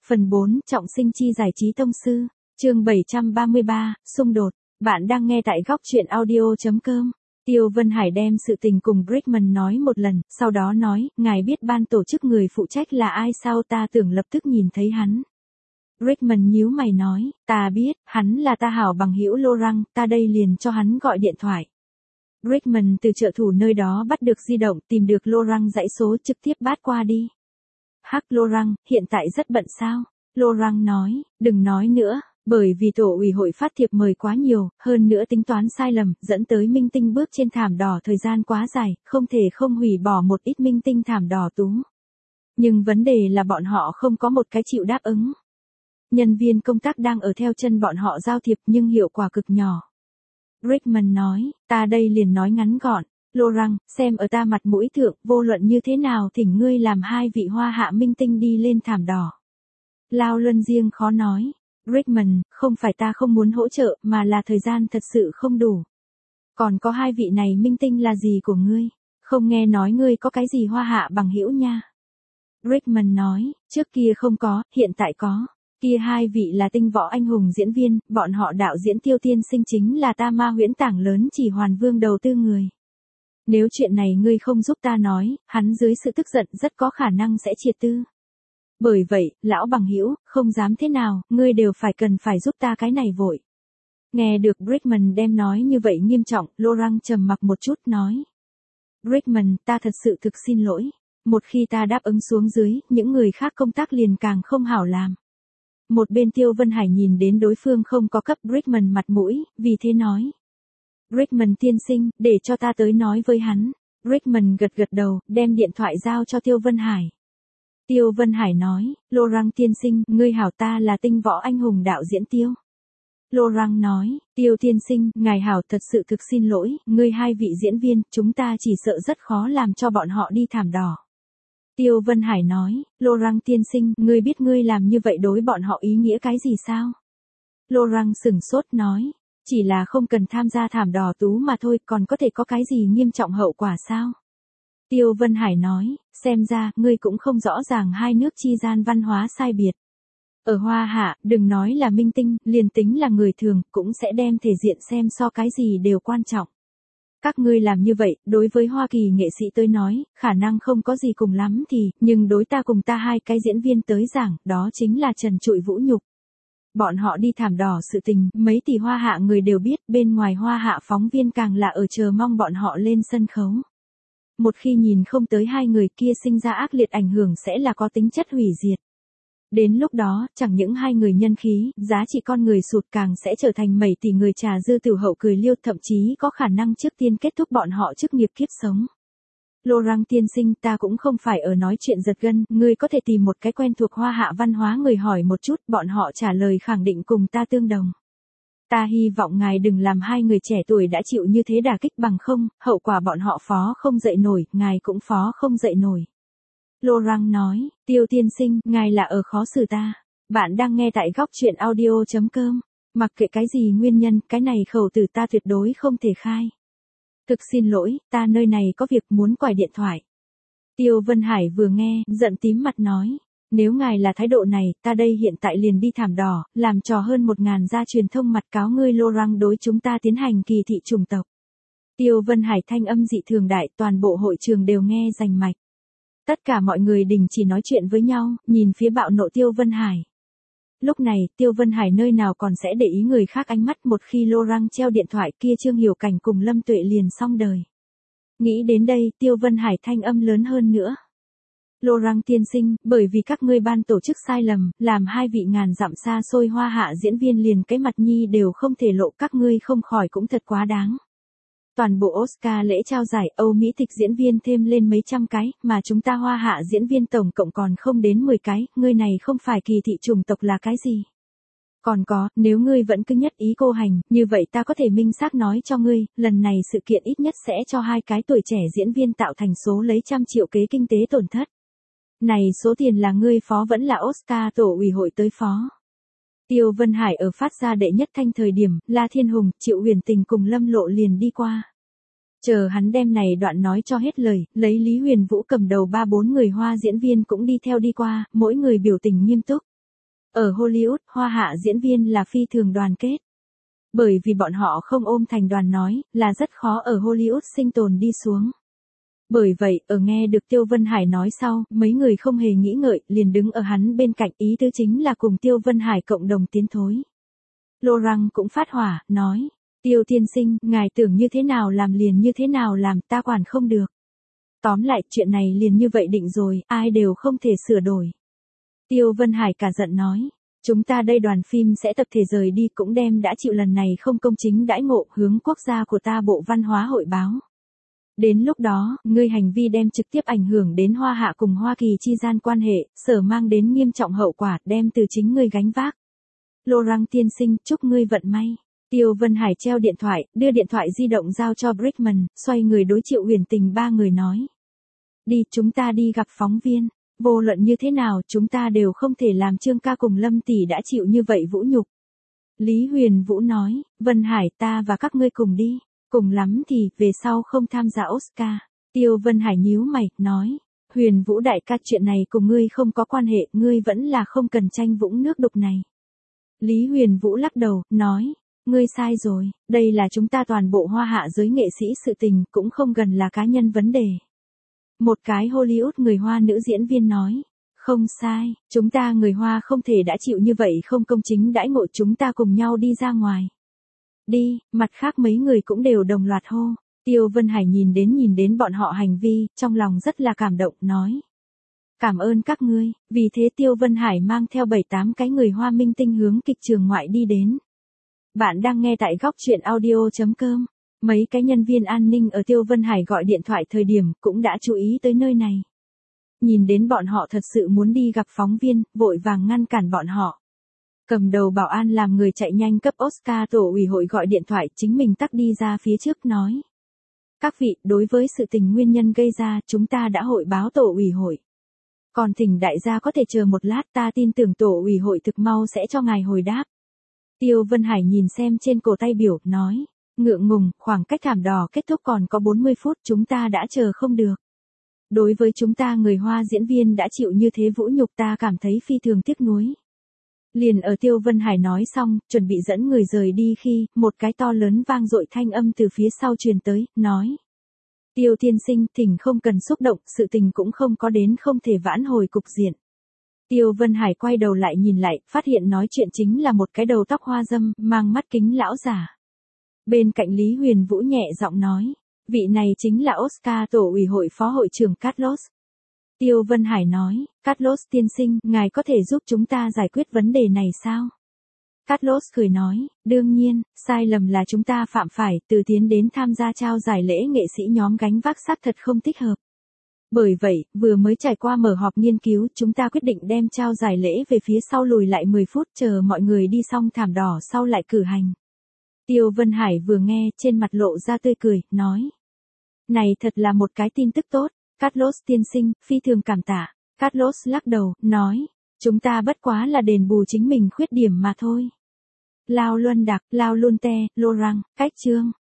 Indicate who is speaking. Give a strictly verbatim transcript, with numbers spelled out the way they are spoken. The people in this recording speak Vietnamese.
Speaker 1: Phần bốn, trọng sinh chi giải trí tông sư. Chương bảy trăm ba mươi ba, xung đột. Bạn đang nghe tại góc truyện audio chấm com. Tiêu Vân Hải đem sự tình cùng Brickman nói một lần, sau đó nói, ngài biết ban tổ chức người phụ trách là ai sao, ta tưởng lập tức nhìn thấy hắn. Brickman nhíu mày nói, ta biết, hắn là ta hảo bằng hữu Laurent, ta đây liền cho hắn gọi điện thoại. Brickman từ trợ thủ nơi đó bắt được di động, tìm được Laurent dãy số, trực tiếp bắt qua đi. Hắc Laurent, hiện tại rất bận sao? Laurent nói, đừng nói nữa, bởi vì tổ ủy hội phát thiệp mời quá nhiều, hơn nữa tính toán sai lầm, dẫn tới minh tinh bước trên thảm đỏ thời gian quá dài, không thể không hủy bỏ một ít minh tinh thảm đỏ tú. Nhưng vấn đề là bọn họ không có một cái chịu đáp ứng. Nhân viên công tác đang ở theo chân bọn họ giao thiệp nhưng hiệu quả cực nhỏ. Brickman nói, ta đây liền nói ngắn gọn. Laurent, xem ở ta mặt mũi thượng, vô luận như thế nào thỉnh ngươi làm hai vị hoa hạ minh tinh đi lên thảm đỏ. Lao Luân riêng khó nói. Brickman, không phải ta không muốn hỗ trợ, mà là thời gian thật sự không đủ. Còn có hai vị này minh tinh là gì của ngươi? Không nghe nói ngươi có cái gì hoa hạ bằng hữu nha. Brickman nói, trước kia không có, hiện tại có. Kia hai vị là tinh võ anh hùng diễn viên, bọn họ đạo diễn Tiêu Tiên Sinh chính là ta Ma Huyễn Tảng lớn chỉ Hoàn Vương đầu tư người. Nếu chuyện này ngươi không giúp ta nói, hắn dưới sự tức giận rất có khả năng sẽ triệt tư. Bởi vậy, lão bằng hữu, không dám thế nào, ngươi đều phải cần phải giúp ta cái này vội. Nghe được Brickman đem nói như vậy nghiêm trọng, Laurent trầm mặc một chút nói. Brickman, ta thật sự thực xin lỗi. Một khi ta đáp ứng xuống dưới, những người khác công tác liền càng không hảo làm. Một bên Tiêu Vân Hải nhìn đến đối phương không có cấp Brickman mặt mũi, vì thế nói. Brickman tiên sinh, để cho ta tới nói với hắn. Brickman gật gật đầu, đem điện thoại giao cho Tiêu Vân Hải. Tiêu Vân Hải nói, Laurent tiên sinh, ngươi hảo, ta là tinh võ anh hùng đạo diễn Tiêu. Laurent nói, Tiêu tiên sinh, ngài hảo, thật sự thực xin lỗi, ngươi hai vị diễn viên, chúng ta chỉ sợ rất khó làm cho bọn họ đi thảm đỏ. Tiêu Vân Hải nói, Laurent tiên sinh, ngươi biết ngươi làm như vậy đối bọn họ ý nghĩa cái gì sao? Laurent sửng sốt nói, chỉ là không cần tham gia thảm đỏ tú mà thôi, còn có thể có cái gì nghiêm trọng hậu quả sao? Tiêu Vân Hải nói, xem ra, ngươi cũng không rõ ràng hai nước chi gian văn hóa sai biệt. Ở Hoa Hạ, đừng nói là minh tinh, liền tính là người thường, cũng sẽ đem thể diện xem so cái gì đều quan trọng. Các ngươi làm như vậy, đối với Hoa Kỳ nghệ sĩ tới nói, khả năng không có gì cùng lắm thì, nhưng đối ta cùng ta hai cái diễn viên tới giảng, đó chính là trần trụi vũ nhục. Bọn họ đi thảm đỏ sự tình, mấy tỷ Hoa Hạ người đều biết, bên ngoài Hoa Hạ phóng viên càng là ở chờ mong bọn họ lên sân khấu. Một khi nhìn không tới hai người kia sinh ra ác liệt ảnh hưởng sẽ là có tính chất hủy diệt. Đến lúc đó, chẳng những hai người nhân khí, giá trị con người sụt càng sẽ trở thành mấy tỷ người trà dư tiểu hậu cười liêu, thậm chí có khả năng trước tiên kết thúc bọn họ chức nghiệp kiếp sống. Laurent tiên sinh, ta cũng không phải ở nói chuyện giật gân, ngươi có thể tìm một cái quen thuộc Hoa Hạ văn hóa người hỏi một chút, bọn họ trả lời khẳng định cùng ta tương đồng. Ta hy vọng ngài đừng làm hai người trẻ tuổi đã chịu như thế đả kích, bằng không, hậu quả bọn họ phó không dậy nổi, ngài cũng phó không dậy nổi. Laurent nói, Tiêu tiên sinh, ngài là ở khó xử ta. Bạn đang nghe tại góc truyện audio chấm com. Mặc kệ cái gì nguyên nhân, cái này khẩu từ ta tuyệt đối không thể khai. Thực xin lỗi, ta nơi này có việc muốn quải điện thoại. Tiêu Vân Hải vừa nghe, giận tím mặt nói. Nếu ngài là thái độ này, ta đây hiện tại liền đi thảm đỏ, làm trò hơn một ngàn gia truyền thông mặt cáo ngươi Laurent đối chúng ta tiến hành kỳ thị chủng tộc. Tiêu Vân Hải thanh âm dị thường đại, toàn bộ hội trường đều nghe rành mạch. Tất cả mọi người đình chỉ nói chuyện với nhau, nhìn phía bạo nộ Tiêu Vân Hải. Lúc này, Tiêu Vân Hải nơi nào còn sẽ để ý người khác ánh mắt, một khi Laurent treo điện thoại kia Trương Hiểu Cảnh cùng Lâm Tuệ liền xong đời. Nghĩ đến đây, Tiêu Vân Hải thanh âm lớn hơn nữa. Laurent tiên sinh, bởi vì các ngươi ban tổ chức sai lầm, làm hai vị ngàn dặm xa xôi Hoa Hạ diễn viên liền cái mặt nhi đều không thể lộ, các ngươi không khỏi cũng thật quá đáng. Toàn bộ Oscar lễ trao giải Âu Mỹ tịch diễn viên thêm lên mấy trăm cái, mà chúng ta Hoa Hạ diễn viên tổng cộng còn không đến mười cái, ngươi này không phải kỳ thị chủng tộc là cái gì? Còn có, nếu ngươi vẫn cứ nhất ý cô hành, như vậy ta có thể minh xác nói cho ngươi, lần này sự kiện ít nhất sẽ cho hai cái tuổi trẻ diễn viên tạo thành số lấy trăm triệu kế kinh tế tổn thất. Này số tiền là ngươi phó vẫn là Oscar tổ ủy hội tới phó. Tiêu Vân Hải ở phát ra đệ nhất thanh thời điểm, La Thiên Hùng, Triệu Huyền Tình cùng Lâm Lộ liền đi qua. Chờ hắn đem này đoạn nói cho hết lời, lấy Lý Huyền Vũ cầm đầu ba bốn người Hoa diễn viên cũng đi theo đi qua, mỗi người biểu tình nghiêm túc. Ở Hollywood, hoa hạ diễn viên là phi thường đoàn kết. Bởi vì bọn họ không ôm thành đoàn nói, là rất khó ở Hollywood sinh tồn đi xuống. Bởi vậy, ở nghe được Tiêu Vân Hải nói sau, mấy người không hề nghĩ ngợi, liền đứng ở hắn bên cạnh, ý tứ chính là cùng Tiêu Vân Hải cộng đồng tiến thối. Laurent cũng phát hỏa, nói, Tiêu tiên sinh, ngài tưởng như thế nào làm liền như thế nào làm, ta quản không được. Tóm lại, chuyện này liền như vậy định rồi, ai đều không thể sửa đổi. Tiêu Vân Hải cả giận nói, chúng ta đây đoàn phim sẽ tập thể rời đi, cũng đem đã chịu lần này không công chính đãi ngộ hướng quốc gia của ta Bộ Văn hóa hội báo. Đến lúc đó, ngươi hành vi đem trực tiếp ảnh hưởng đến Hoa Hạ cùng Hoa Kỳ chi gian quan hệ, sở mang đến nghiêm trọng hậu quả, đem từ chính ngươi gánh vác. Laurent tiên sinh, chúc ngươi vận may. Tiêu Vân Hải treo điện thoại, đưa điện thoại di động giao cho Brickman, xoay người đối Triệu Huyền Tình ba người nói. Đi, chúng ta đi gặp phóng viên. Vô luận như thế nào, chúng ta đều không thể làm Trương ca cùng Lâm tỷ đã chịu như vậy vũ nhục. Lý Huyền Vũ nói, Vân Hải ta và các ngươi cùng đi. Cùng lắm thì, về sau không tham gia Oscar. Tiêu Vân Hải nhíu mày, nói. Huyền Vũ đại ca, chuyện này cùng ngươi không có quan hệ, ngươi vẫn là không cần tranh vũng nước đục này. Lý Huyền Vũ lắc đầu, nói. Ngươi sai rồi, đây là chúng ta toàn bộ hoa hạ giới nghệ sĩ sự tình, cũng không gần là cá nhân vấn đề. Một cái Hollywood người Hoa nữ diễn viên nói. Không sai, chúng ta người Hoa không thể đã chịu như vậy không công chính đãi ngộ, chúng ta cùng nhau đi ra ngoài. Đi, mặt khác mấy người cũng đều đồng loạt hô. Tiêu Vân Hải nhìn đến nhìn đến bọn họ hành vi, trong lòng rất là cảm động, nói. Cảm ơn các ngươi, vì thế Tiêu Vân Hải mang theo bảy tám cái người Hoa minh tinh hướng kịch trường ngoại đi đến. Bạn đang nghe tại góc truyện audio chấm com. Mấy cái nhân viên an ninh ở Tiêu Vân Hải gọi điện thoại thời điểm cũng đã chú ý tới nơi này. Nhìn đến bọn họ thật sự muốn đi gặp phóng viên, vội vàng ngăn cản bọn họ. Cầm đầu bảo an làm người chạy nhanh cấp Oscar tổ ủy hội gọi điện thoại, chính mình tắc đi ra phía trước nói. Các vị, đối với sự tình nguyên nhân gây ra, chúng ta đã hội báo tổ ủy hội. Còn thỉnh đại gia có thể chờ một lát, ta tin tưởng tổ ủy hội thực mau sẽ cho ngài hồi đáp. Tiêu Vân Hải nhìn xem trên cổ tay biểu, nói. Ngượng ngùng, khoảng cách thảm đỏ kết thúc còn có bốn mươi phút, chúng ta đã chờ không được. Đối với chúng ta người Hoa diễn viên đã chịu như thế vũ nhục, ta cảm thấy phi thường tiếc nuối. Liền ở Tiêu Vân Hải nói xong, chuẩn bị dẫn người rời đi khi, một cái to lớn vang dội thanh âm từ phía sau truyền tới, nói. Tiêu tiên sinh, thỉnh không cần xúc động, sự tình cũng không có đến không thể vãn hồi cục diện. Tiêu Vân Hải quay đầu lại nhìn lại, phát hiện nói chuyện chính là một cái đầu tóc hoa dâm, mang mắt kính lão giả. Bên cạnh Lý Huyền Vũ nhẹ giọng nói, vị này chính là Oscar tổ ủy hội phó hội trưởng Carlos. Tiêu Vân Hải nói, Carlos tiên sinh, ngài có thể giúp chúng ta giải quyết vấn đề này sao? Carlos cười nói, đương nhiên, sai lầm là chúng ta phạm phải, từ tiến đến tham gia trao giải lễ nghệ sĩ nhóm gánh vác xác thật không thích hợp. Bởi vậy, vừa mới trải qua mở họp nghiên cứu, chúng ta quyết định đem trao giải lễ về phía sau lùi lại mười phút, chờ mọi người đi xong thảm đỏ sau lại cử hành. Tiêu Vân Hải vừa nghe, trên mặt lộ ra tươi cười, nói. Này thật là một cái tin tức tốt, Carlos tiên sinh, phi thường cảm tạ. Carlos lắc đầu, nói, chúng ta bất quá là đền bù chính mình khuyết điểm mà thôi. Lao Luân Đặc, Lao Luân Te, Laurent, cách chương.